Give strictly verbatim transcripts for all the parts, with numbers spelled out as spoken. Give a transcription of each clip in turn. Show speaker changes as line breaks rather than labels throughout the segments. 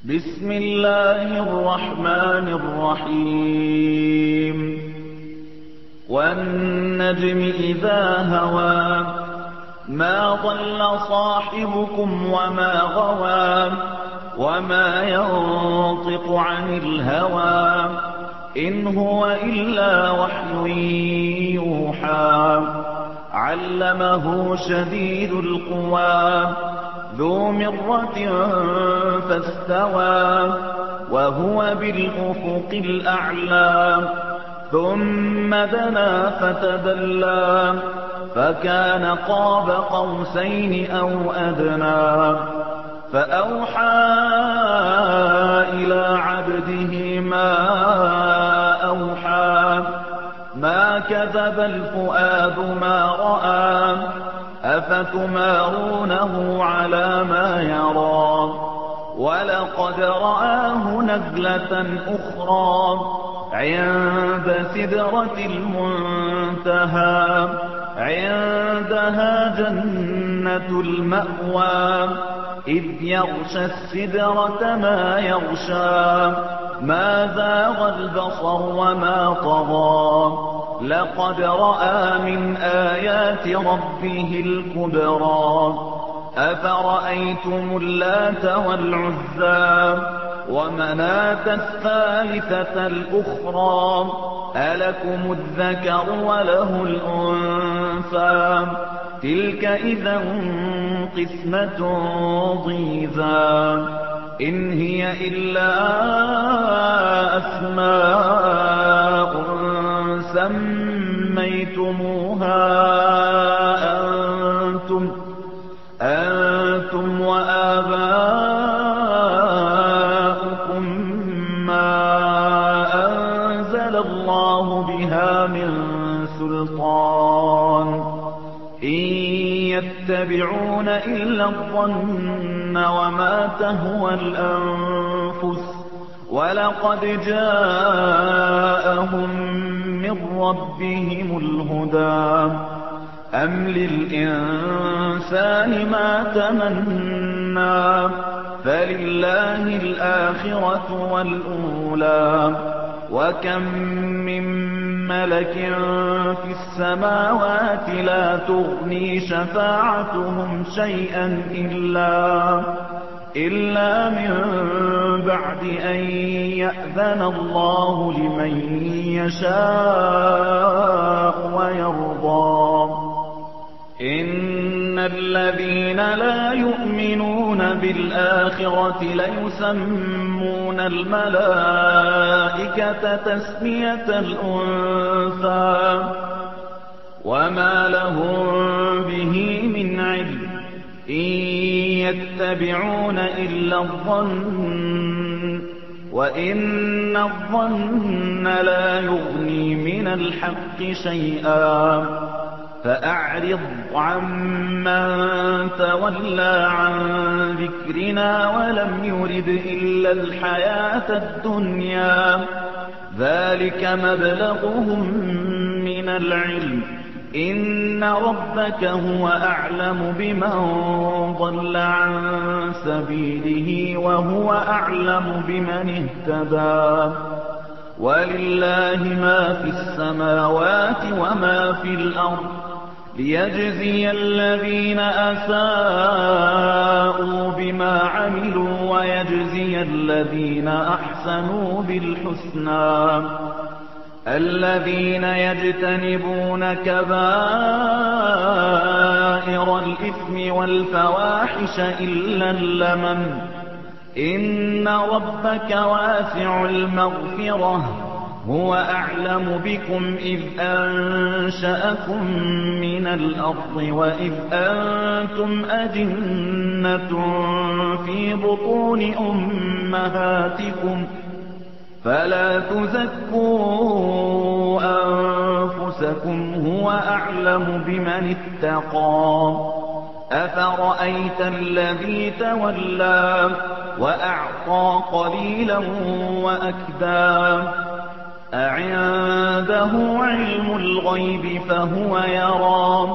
بسم الله الرحمن الرحيم والنجم إذا هوى ما ضل صاحبكم وما غوى وما ينطق عن الهوى إن هو إلا وحي يوحى علمه شديد القوى ذو مرة فاستوى وهو بالأفق الأعلى ثم دنا فتدلى فكان قاب قوسين أو أدنى فأوحى إلى عبده ما أوحى ما كذب الفؤاد ما رأى أفتمارونه على ما يرى ولقد رآه نزلة أخرى عند سدرة المنتهى عندها جنة المأوى إذ يغشى السدرة ما يغشى ما زاغ البصر وما طغى لقد رأى من آيات ربه الكبرى أفرأيتم اللات والعزى ومناة الثالثة الأخرى ألكم الذكر وله الأنثى تلك إذا قسمة ضيزى إن هي إلا أسماء سميتموها أنتم أنتم وآباؤكم ما أنزل الله بها من سلطان إن يتبعون إلا الظن وما تهوى الأنفس ولقد جاءهم من ربهم الهدى أم للإنسان ما تمنى فلله الآخرة والأولى وكم من ملك في السماوات لا تغني شفاعتهم شيئا إلا إلا من بعد أن يأذن الله لمن يشاء ويرضى إن الذين لا يؤمنون بالآخرة ليسمون الملائكة تسمية الأنثى وما لهم به من علم إن يتبعون إلا الظن وإن الظن لا يغني من الحق شيئا فأعرض عمن تولى عن ذكرنا ولم يرد إلا الحياة الدنيا ذلك مبلغهم من العلم إن ربك هو أعلم بمن ضل عن سبيله وهو أعلم بمن اهتدى ولله ما في السماوات وما في الأرض ليجزي الذين أساءوا بما عملوا ويجزي الذين أحسنوا بالحسنى الذين يجتنبون كبائر الإثم والفواحش إلا اللمم إن ربك واسع المغفرة هو أعلم بكم إذ أنشأكم من الأرض وإذ أنتم أجنة في بطون أمهاتكم فلا تزكوا أنفسكم هو أعلم بمن اتقى أفرأيت الذي تولى وأعطى قليلا وأكدى أعنده علم الغيب فهو يرى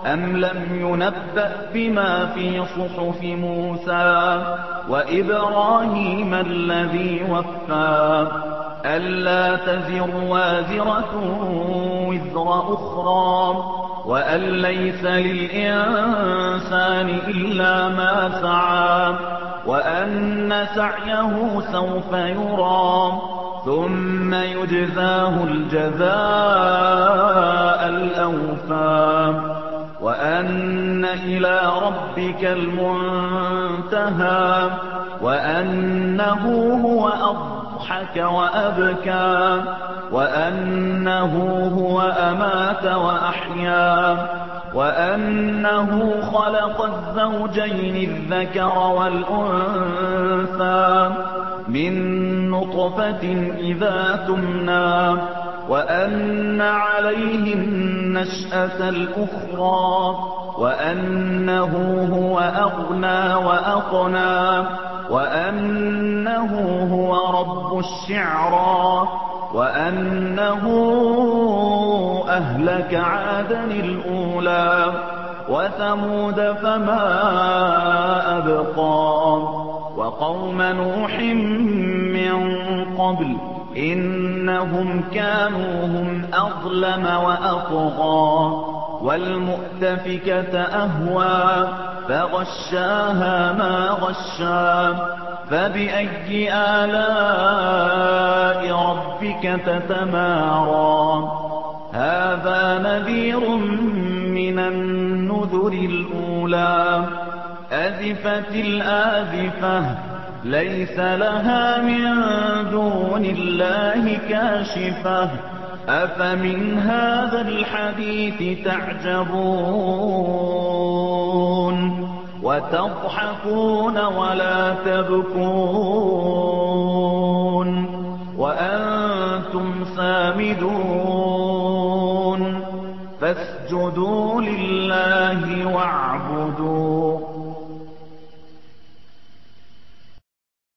أَمْ لَمْ يُنَبَّأْ بِمَا فِي صُحُفِ مُوسَىٰ وَإِبْرَاهِيمَ الَّذِي وَفَّىٰ أَلَّا تَزِرُ وَازِرَةٌ وِزْرَ أُخْرَىٰ وَأَن لَّيْسَ لِلْإِنسَانِ إِلَّا مَا سَعَىٰ وَأَنَّ سَعْيَهُ سَوْفَ يُرَىٰ ثُمَّ يُجْزَاهُ الْجَزَاءَ الْأَوْفَىٰ وَأَنَّ إِلَىٰ رَبِّكَ الْمُنتَهَىٰ وَأَنَّهُ هُوَ أَضْحَكَ وَأَبْكَىٰ وَأَنَّهُ هُوَ أَمَاتَ وَأَحْيَا وَأَنَّهُ خَلَقَ الزَّوْجَيْنِ الذَّكَرَ وَالْأُنثَىٰ مِن نُّطْفَةٍ إِذَا تُمْنَىٰ وَأَنَّ عَلَيْهِ النَّشْأَةَ الْأُخْرَىٰ وَأَنَّهُ هُوَ أَغْنَىٰ وَأَقْنَىٰ وَأَنَّهُ هُوَ رَبُّ الشِّعْرَىٰ وَأَنَّهُ أَهْلَكَ عَادًا الْأُولَىٰ وَثَمُودَ فَمَا أَبْقَىٰ وَقَوْمَ نُوحٍ مِّن قَبْلُ إِنَّهُمْ كَانُوا هُمْ أَظْلَمَ وَأَطْغَىٰ وَالْمُؤْتَفِكَةَ أَهْوَىٰ فَغَشَّاهَا مَا غَشَّىٰ فَبِأَيِّ آلَاءِ رَبِّكَ تَتَمَارَىٰ هَٰذَا نَذِيرٌ مِّنَ النُّذُرِ الْأُولَىٰ أَزِفَتِ الْآزِفَةُ لَيْسَ لَهَا مِن دُونِ اللَّهِ كَاشِفَةٌ أَفَمِنْ هَٰذَا الْحَدِيثِ تَعْجَبُونَ وَتَضْحَكُونَ وَلَا تَبْكُونَ وَأَنتُمْ سَامِدُونَ فَاسْجُدُوا لِلَّهِ وَاعْبُدُوا